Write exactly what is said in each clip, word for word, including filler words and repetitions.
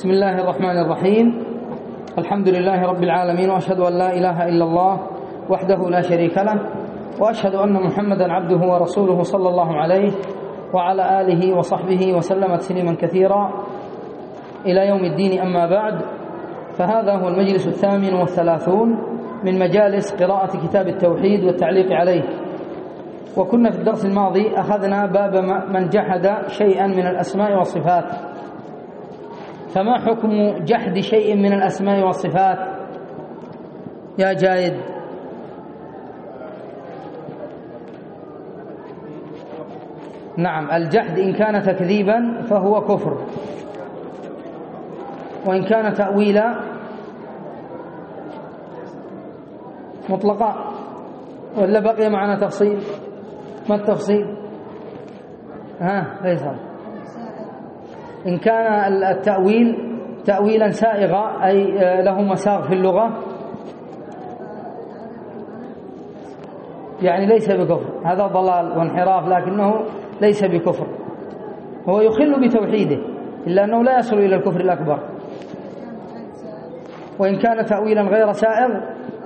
بسم الله الرحمن الرحيم. الحمد لله رب العالمين، وأشهد أن لا إله إلا الله وحده لا شريك له، وأشهد أن محمدا عبده ورسوله صلى الله عليه وعلى آله وصحبه وسلم تسليما كثيرا إلى يوم الدين. أما بعد، فهذا هو المجلس الثامن والثلاثون من مجالس قراءة كتاب التوحيد والتعليق عليه. وكنا في الدرس الماضي أخذنا باب من جحد شيئا من الأسماء والصفات. فما حكم جحد شيء من الأسماء والصفات يا جايد؟ نعم، الجحد إن كان تكذيبا فهو كفر، وإن كان تأويلا مطلقا. ولا بقي معنا تفصيل؟ ما التفصيل؟ ها فيصل، إن كان التأويل تأويلا سائغا أي له مساغ في اللغة يعني ليس بكفر، هذا ضلال وانحراف، لكنه ليس بكفر، هو يخل بتوحيده إلا أنه لا يصل إلى الكفر الأكبر. وإن كان تأويلا غير سائغ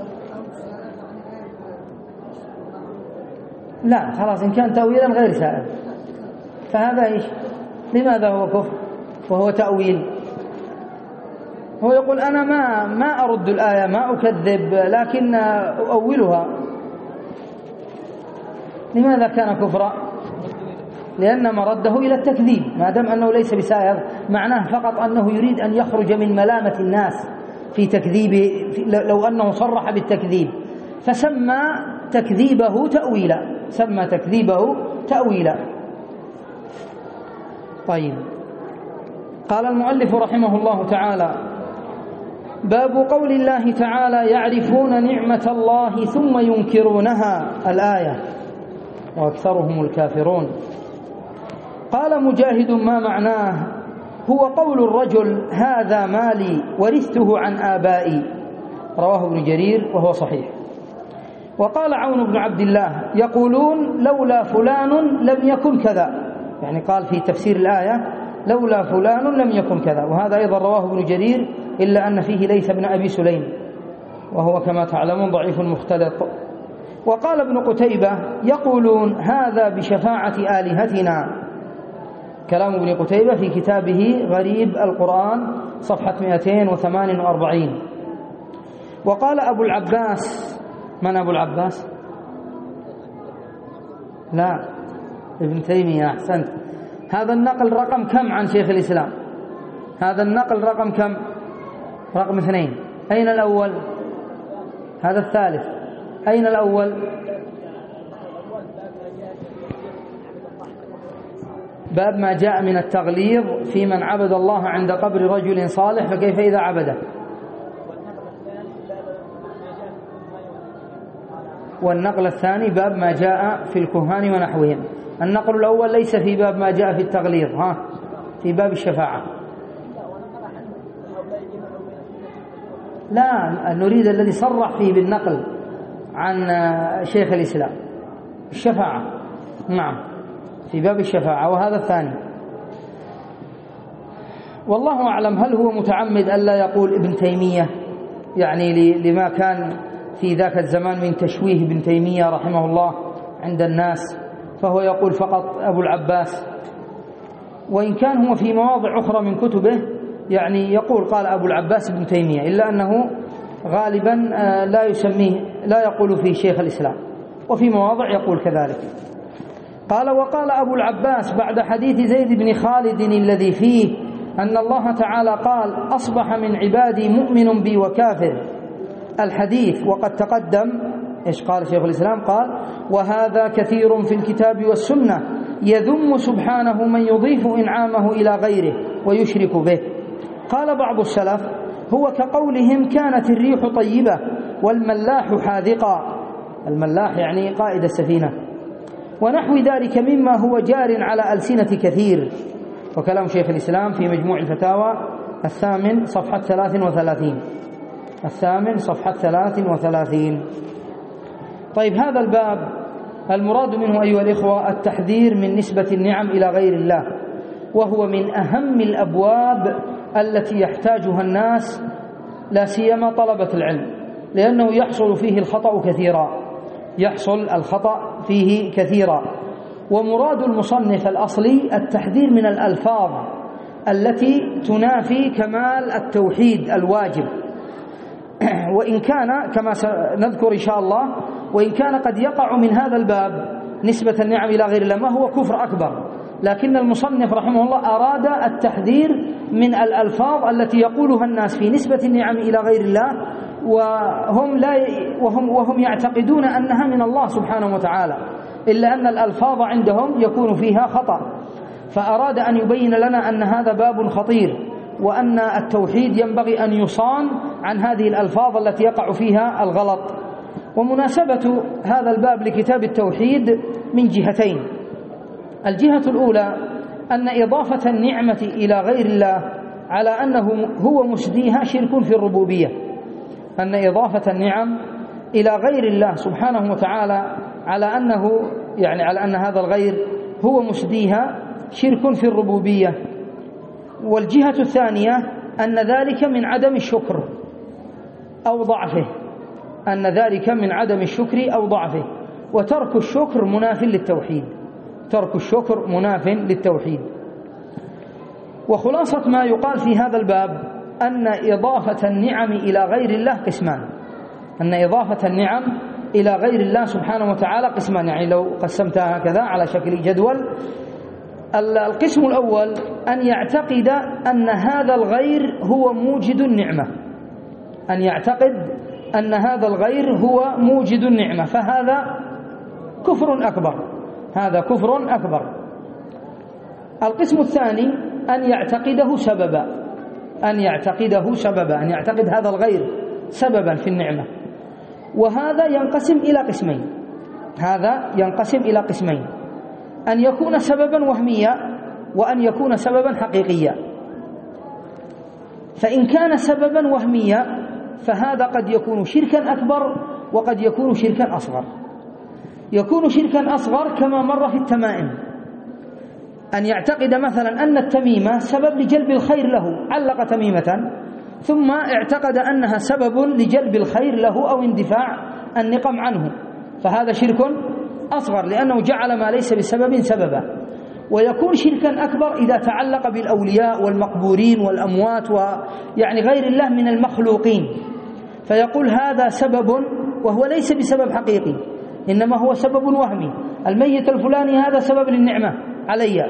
لا خلاص، إن كان تأويلا غير سائغ فهذا إيش؟ لماذا هو كفر وهو تأويل؟ هو يقول أنا ما ما أرد الآية، ما أكذب، لكن أؤولها. لماذا كان كفرا؟ لأن مرده إلى التكذيب، ما دام أنه ليس بسائغ معناه فقط أنه يريد أن يخرج من ملامة الناس في تكذيبه، لو أنه صرح بالتكذيب فسمى تكذيبه تأويلا، سمى تكذيبه تأويلا. طيب، قال المؤلف رحمه الله تعالى: باب قول الله تعالى: يعرفون نعمة الله ثم ينكرونها، الآية، وأكثرهم الكافرون. قال مجاهد: ما معناه؟ هو قول الرجل: هذا مالي ورثته عن آبائي. رواه ابن جرير وهو صحيح. وقال عون بن عبد الله: يقولون لولا فلان لم يكن كذا، يعني قال في تفسير الآية لولا فلان لم يكن كذا، وهذا أيضا رواه ابن جرير، إلا أن فيه ليس بن أبي سليم، وهو كما تعلمون ضعيف مختلط. وقال ابن قتيبة: يقولون هذا بشفاعة آلهتنا. كلام ابن قتيبة في كتابه غريب القرآن صفحة مئتين وثمان وأربعين. وقال أبو العباس، من أبو العباس؟ لا، ابن تيمية، أحسنت. هذا النقل رقم كم عن شيخ الإسلام؟ هذا النقل رقم كم؟ رقم اثنين. أين الأول؟ هذا الثالث. أين الأول؟ باب ما جاء من التغليظ في من عبد الله عند قبر رجل صالح، فكيف إذا عبده؟ والنقل الثاني باب ما جاء في الكهان ونحوهم. النقل الأول ليس في باب ما جاء في التغليظ، ها، في باب الشفاعة. لا، نريد الذي صرح فيه بالنقل عن شيخ الإسلام، الشفاعة. نعم، في باب الشفاعة، وهذا الثاني. والله أعلم هل هو متعمد ألا يقول ابن تيمية، يعني لما كان في ذاك الزمان من تشويه ابن تيمية رحمه الله عند الناس، فهو يقول فقط أبو العباس. وإن كان هو في مواضع أخرى من كتبه يعني يقول قال أبو العباس ابن تيمية، إلا أنه غالبا لا يسميه، لا يقول فيه شيخ الإسلام، وفي مواضع يقول كذلك. قال: وقال أبو العباس بعد حديث زيد بن خالد الذي فيه أن الله تعالى قال: أصبح من عبادي مؤمن بي وكافر، الحديث. وقد تقدم إيش قال شيخ الإسلام؟ قال: وهذا كثير في الكتاب والسنة، يذم سبحانه من يضيف إنعامه إلى غيره ويشرك به. قال بعض السلف: هو كقولهم كانت الريح طيبة والملاح حاذقا، الملاح يعني قائد السفينة، ونحو ذلك مما هو جار على ألسنة كثير. وكلام شيخ الإسلام في مجموع الفتاوى الثامن صفحة ثلاث وثلاثين، الثامن صفحة ثلاث وثلاثين. طيب، هذا الباب المراد منه أيها الإخوة التحذير من نسبة النعم إلى غير الله، وهو من أهم الأبواب التي يحتاجها الناس لا سيما طلبة العلم، لأنه يحصل فيه الخطأ كثيرا يحصل الخطأ فيه كثيرا. ومراد المصنف الأصلي التحذير من الألفاظ التي تنافي كمال التوحيد الواجب، وإن كان كما سنذكر إن شاء الله وإن كان قد يقع من هذا الباب نسبة النعم إلى غير الله ما هو كفر أكبر، لكن المصنف رحمه الله أراد التحذير من الألفاظ التي يقولها الناس في نسبة النعم إلى غير الله وهم, لا وهم, وهم يعتقدون أنها من الله سبحانه وتعالى، إلا أن الألفاظ عندهم يكون فيها خطأ، فأراد أن يبين لنا أن هذا باب خطير، وأن التوحيد ينبغي أن يصان عن هذه الألفاظ التي يقع فيها الغلط. ومناسبة هذا الباب لكتاب التوحيد من جهتين: الجهة الأولى أن إضافة النعمة إلى غير الله على أنه هو مسديها شرك في الربوبية، أن إضافة النعم إلى غير الله سبحانه وتعالى على أنه يعني على أن هذا الغير هو مسديها شرك في الربوبية. والجهة الثانية أن ذلك من عدم الشكر أو ضعفه أن ذلك من عدم الشكر أو ضعفه وترك الشكر مناف للتوحيد ترك الشكر مناف للتوحيد. وخلاصة ما يقال في هذا الباب أن إضافة النعم إلى غير الله قسمان أن إضافة النعم إلى غير الله سبحانه وتعالى قسمان، يعني لو قسمتها هكذا على شكل جدول: القسم الأول أن يعتقد أن هذا الغير هو موجد النعمة أن يعتقد أن هذا الغير هو موجد النعمة، فهذا كفر أكبر هذا كفر أكبر. القسم الثاني أن يعتقده سببا أن يعتقده سببا أن يعتقد هذا الغير سببا في النعمة، وهذا ينقسم إلى قسمين هذا ينقسم إلى قسمين أن يكون سببا وهميا وأن يكون سببا حقيقيا. فإن كان سببا وهميا فهذا قد يكون شركا أكبر وقد يكون شركا أصغر. يكون شركا أصغر كما مر في التمائم، أن يعتقد مثلا أن التميمة سبب لجلب الخير له، علق تميمة ثم اعتقد أنها سبب لجلب الخير له أو اندفاع النقم عنه، فهذا شرك أصغر لأنه جعل ما ليس بسبب سببا. ويكون شركا أكبر إذا تعلق بالأولياء والمقبورين والأموات ويعني غير الله من المخلوقين، فيقول هذا سبب وهو ليس بسبب حقيقي إنما هو سبب وهمي، الميت الفلاني هذا سبب للنعمة علي،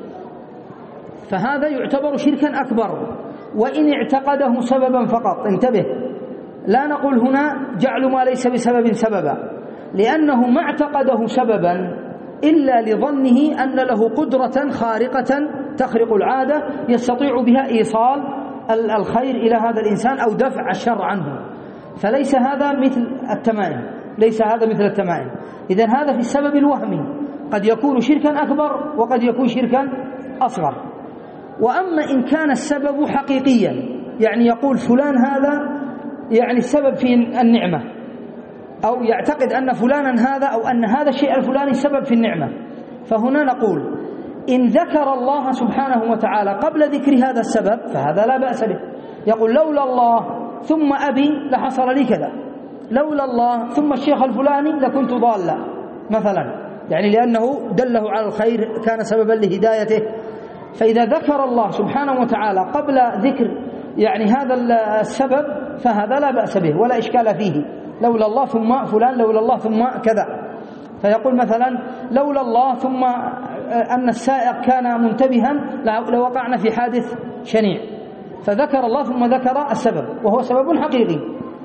فهذا يعتبر شركا أكبر وإن اعتقده سببا فقط. انتبه، لا نقول هنا جعل ما ليس بسبب سببا، لأنه ما اعتقده سببا إلا لظنه أن له قدرة خارقة تخرق العادة يستطيع بها إيصال الخير إلى هذا الإنسان أو دفع الشر عنه، فليس هذا مثل التمائم ليس هذا مثل التمائم. إذن هذا في السبب الوهمي قد يكون شركا أكبر وقد يكون شركا أصغر. وأما إن كان السبب حقيقيا، يعني يقول فلان هذا يعني السبب في النعمة، أو يعتقد أن فلانا هذا أو أن هذا الشيء الفلاني سبب في النعمة، فهنا نقول إن ذكر الله سبحانه وتعالى قبل ذكر هذا السبب فهذا لا بأس به. يقول لولا الله ثم أبي لحصل لي كذا، لولا الله ثم الشيخ الفلاني لكنت ضالا مثلا، يعني لأنه دله على الخير كان سببا لهدايته. فإذا ذكر الله سبحانه وتعالى قبل ذكر يعني هذا السبب فهذا لا بأس به ولا إشكال فيه، لولا الله ثم فلان لولا الله ثم كذا. فيقول مثلا لولا الله ثم أن السائق كان منتبها لوقعنا في حادث شنيع، فذكر الله ثم ذكر السبب وهو سبب حقيقي.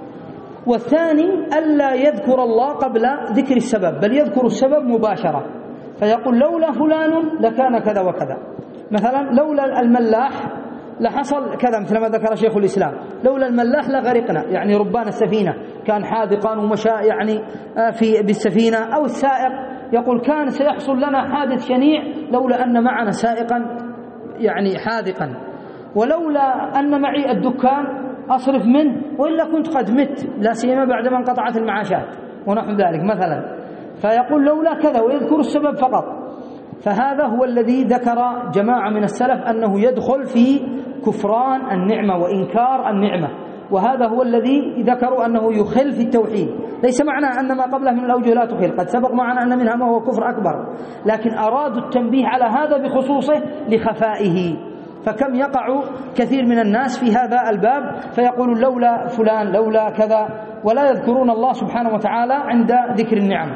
والثاني ألا يذكر الله قبل ذكر السبب بل يذكر السبب مباشرة، فيقول لولا فلان لكان كذا وكذا، مثلا لولا الملاح لحصل كذا، مثل ما ذكر شيخ الإسلام لولا الملاح لغرقنا، يعني ربان السفينة كان حاذقا ومشى يعني في بالسفينة، أو السائق يقول كان سيحصل لنا حادث شنيع لولا أن معنا سائقا يعني حاذقا، ولولا أن معي الدكان أصرف منه وإلا كنت قد مت، لا سيما بعدما انقطعت المعاشات ونحو ذلك مثلا. فيقول لولا كذا ويذكر السبب فقط. فهذا هو الذي ذكر جماعة من السلف أنه يدخل في كفران النعمة وإنكار النعمة، وهذا هو الذي ذكروا أنه يخل في التوحيد. ليس معنى أن ما قبله من الأوجه لا تخل، قد سبق معنا أن منها ما هو كفر أكبر، لكن أرادوا التنبيه على هذا بخصوصه لخفائه. فكم يقع كثير من الناس في هذا الباب فيقولون لولا فلان لولا كذا، ولا يذكرون الله سبحانه وتعالى عند ذكر النعم.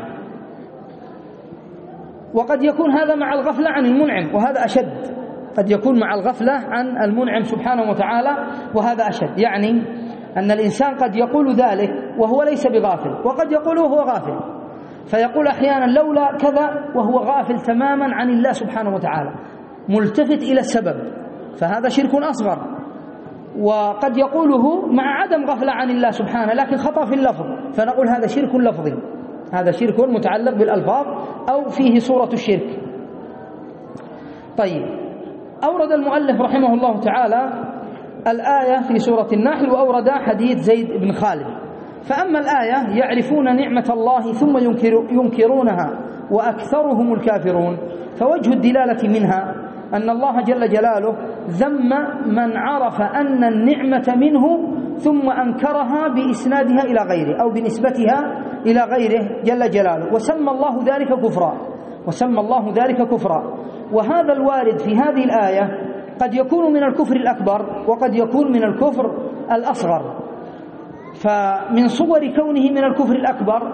وقد يكون هذا مع الغفلة عن المنعم، وهذا أشد. قد يكون مع الغفلة عن المنعم سبحانه وتعالى، وهذا أشد. يعني أن الإنسان قد يقول ذلك وهو ليس بغافل، وقد يقول وهو غافل، فيقول أحيانا لولا كذا وهو غافل تماما عن الله سبحانه وتعالى، ملتفت إلى السبب، فهذا شرك أصغر. وقد يقوله مع عدم غفلة عن الله سبحانه لكن خطأ في اللفظ، فنقول هذا شرك لفظي، هذا شرك متعلق بالألفاظ أو فيه صورة الشرك. طيب، أورد المؤلف رحمه الله تعالى الآية في سورة النحل، وأورد حديث زيد بن خالد. فأما الآية يعرفون نعمة الله ثم ينكر ينكرونها وأكثرهم الكافرون، فوجه الدلالة منها أن الله جل جلاله ذم من عرف أن النعمة منه ثم أنكرها بإسنادها إلى غيره أو بنسبتها إلى غيره جل جلاله، وسمى الله ذلك كفرا، وسمى الله ذلك كفرا. وهذا الوارد في هذه الآية قد يكون من الكفر الأكبر وقد يكون من الكفر الأصغر. فمن صور كونه من الكفر الأكبر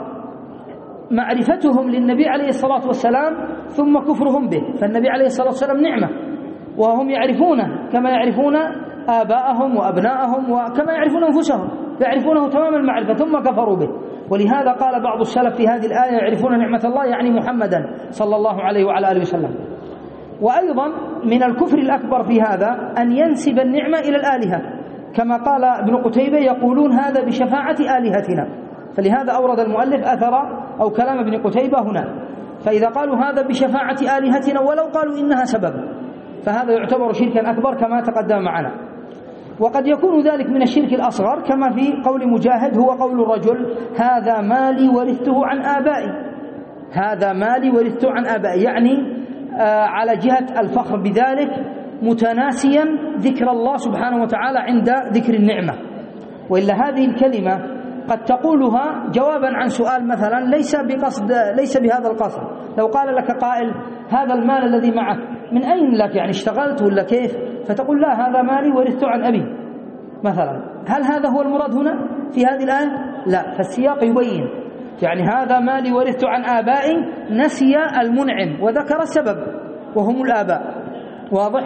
معرفتهم للنبي عليه الصلاة والسلام ثم كفرهم به، فالنبي عليه الصلاة والسلام نعمة وهم يعرفونه كما يعرفون آباءهم وأبناءهم وكما يعرفون أنفسهم، يعرفونه تمام المعرفة ثم كفروا به. ولهذا قال بعض السلف في هذه الآية يعرفون نعمة الله يعني محمدا صلى الله عليه وعلى آله وسلم. وأيضا من الكفر الأكبر في هذا أن ينسب النعمة إلى الآلهة، كما قال ابن قتيبة يقولون هذا بشفاعة آلهتنا، فلهذا أورد المؤلف أثر أو كلام ابن قتيبة هنا. فإذا قالوا هذا بشفاعة آلهتنا ولو قالوا إنها سبب، فهذا يعتبر شركا أكبر كما تقدم معنا. وقد يكون ذلك من الشرك الأصغر كما في قول مجاهد هو قول الرجل هذا مالي ورثته عن آبائي، هذا مالي ورثته عن آبائي، يعني آه على جهة الفخر بذلك متناسيا ذكر الله سبحانه وتعالى عند ذكر النعمة. وإلا هذه الكلمة قد تقولها جوابا عن سؤال مثلا ليس بقصد، ليس بهذا القصد. لو قال لك قائل هذا المال الذي معك من أين لك، يعني اشتغلت ولا كيف، فتقول لا هذا مالي ورثته عن أبي مثلا. هل هذا هو المراد هنا في هذه الآية؟ لا، فالسياق يبين يعني هذا مالي ورثته عن آبائي، نسي المنعم وذكر السبب وهم الآباء، واضح؟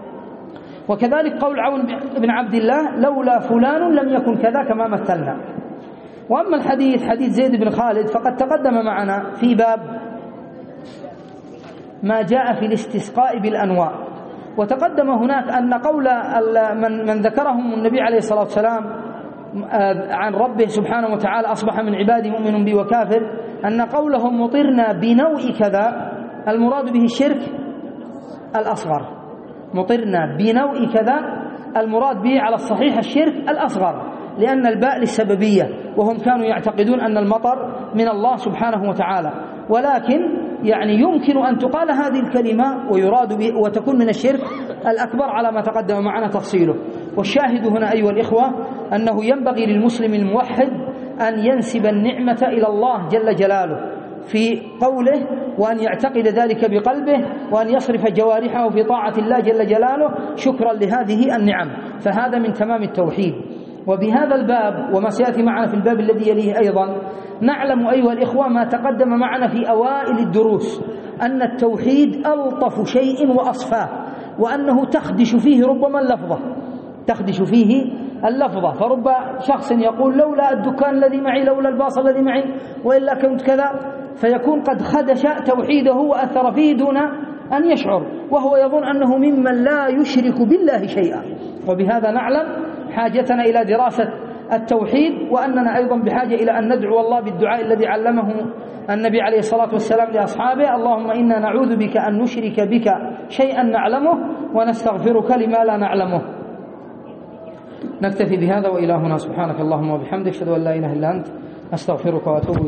وكذلك قول عون بن عبد الله لولا فلان لم يكن كذا كما مثلنا. وأما الحديث حديث زيد بن خالد فقد تقدم معنا في باب ما جاء في الاستسقاء بالأنواع، وتقدم هناك أن قول من, من ذكرهم النبي عليه الصلاة والسلام عن ربه سبحانه وتعالى أصبح من عبادي مؤمن بي وكافر، أن قولهم مطرنا بنوع كذا المراد به الشرك الأصغر، مطرنا بنوع كذا المراد به على الصحيح الشرك الأصغر، لأن الباء للسببية، وهم كانوا يعتقدون أن المطر من الله سبحانه وتعالى. ولكن يعني يمكن أن تقال هذه الكلمة ويراد به وتكون من الشرك الأكبر على ما تقدم معنا تفصيله. والشاهد هنا أيها الإخوة أنه ينبغي للمسلم الموحد أن ينسب النعمة إلى الله جل جلاله في قوله، وأن يعتقد ذلك بقلبه، وأن يصرف جوارحه في طاعة الله جل جلاله شكرا لهذه النعم، فهذا من تمام التوحيد. وبهذا الباب وما سيأتي معنا في الباب الذي يليه أيضا نعلم أيها الإخوة ما تقدم معنا في أوائل الدروس أن التوحيد ألطف شيء وأصفاه، وأنه تخدش فيه ربما اللفظة، تخدش فيه اللفظة، فرب شخص يقول لولا الدكان الذي معي، لولا الباص الذي معي، وإلا كنت كذا، فيكون قد خدش توحيده وأثر فيه دون أن يشعر، وهو يظن أنه ممن لا يشرك بالله شيئا. وبهذا نعلم حاجتنا إلى دراسة التوحيد، وأننا أيضا بحاجة إلى أن ندعو الله بالدعاء الذي علمه النبي عليه الصلاة والسلام لأصحابه: اللهم إنا نعوذ بك أن نشرك بك شيئا نعلمه ونستغفرك لما لا نعلمه. نكتفي بهذا وإلهنا سبحانك اللهم وبحمدك، أشهد أن لا إله إلا أنت، أستغفرك وأتوب إليك.